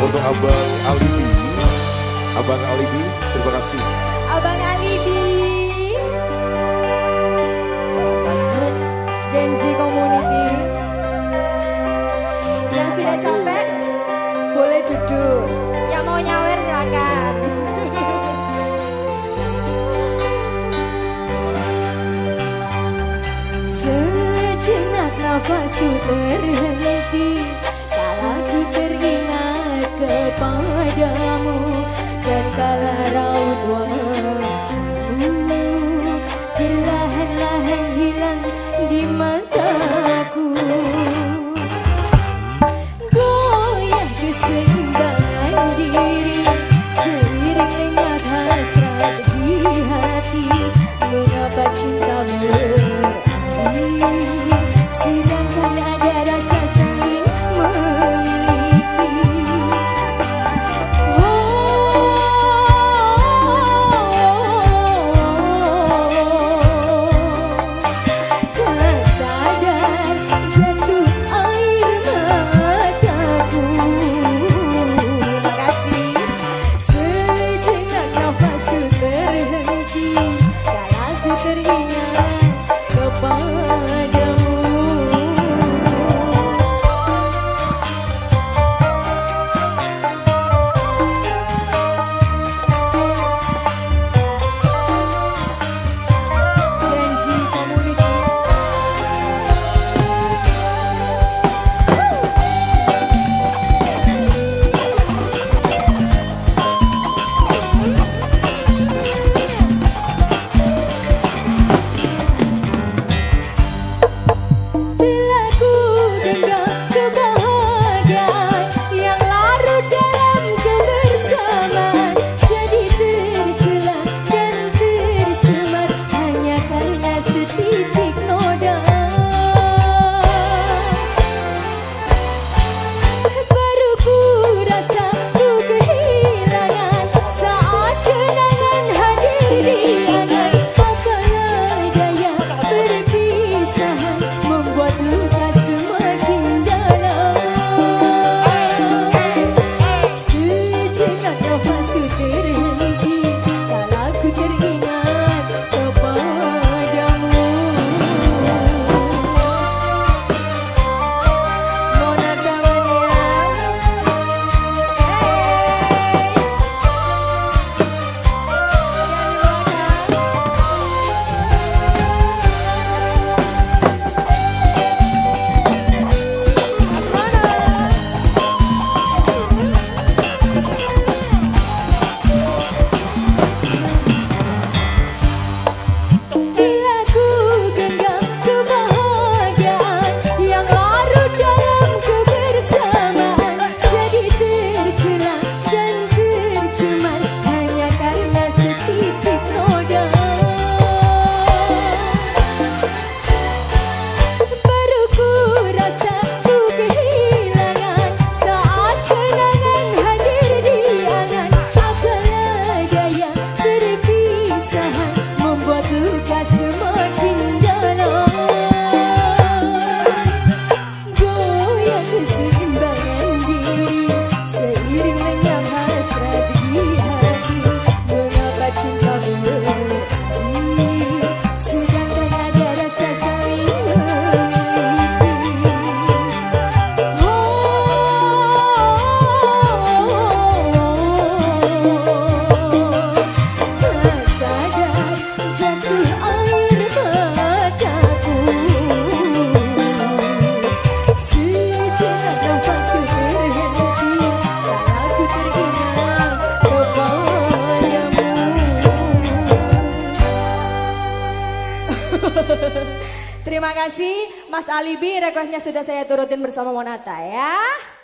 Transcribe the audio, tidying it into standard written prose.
untuk Abang Alibi. Abang Alibi, terima kasih. Abang Alibi. Genji Community. Yang sudah capek boleh duduk. Yang mau nyawer silakan. Sejenak nafasku terhenti kala ku teringat kepadamu dan kala raut wajahmu perlahan-lahan hilang di mataku. Goyah keseimbangan diri seiring lenyap hasrat di hati. Mengapa cintamu sedangkan ada rasa saling memiliki. Tak sadar jatuh air mataku. Makasih. Sejenak nafasku terhenti kala ku teringat kepadamu. Genji Community. Bila ku genggam kebahagiaan yang larut dalam kebersamaan, jadi tercela dan tercemar hanya karena setitik noda. Baru ku rasa ku kehilangan saat kenangan hadir di angan. Apalah daya perpisahan membuat luka semakin dalam. Sejenak nafasku terhenti kala ku teringat kepadamu. Mona Tamania. Bila ku genggam kebahagiaan yang larut dalam kebersamaan, jadi tercela dan tercemar hanya karena setitik noda. Baru ku rasa ku kehilangan saat kenangan hadir di angan. Apalah daya perpisahan membuat luka semakin dalam. Goyah keseimbangan diri seiring lenyap hasrat di hati. Mengapa cinta berarti sedangkan ada rasa saling memiliki. Tak sadar jatuh air mataku. Sejenak nafasku terhenti kala ku teringat kepadamu. Terima kasih Mas Alibi, requestnya sudah saya turutin bersama Monata ya.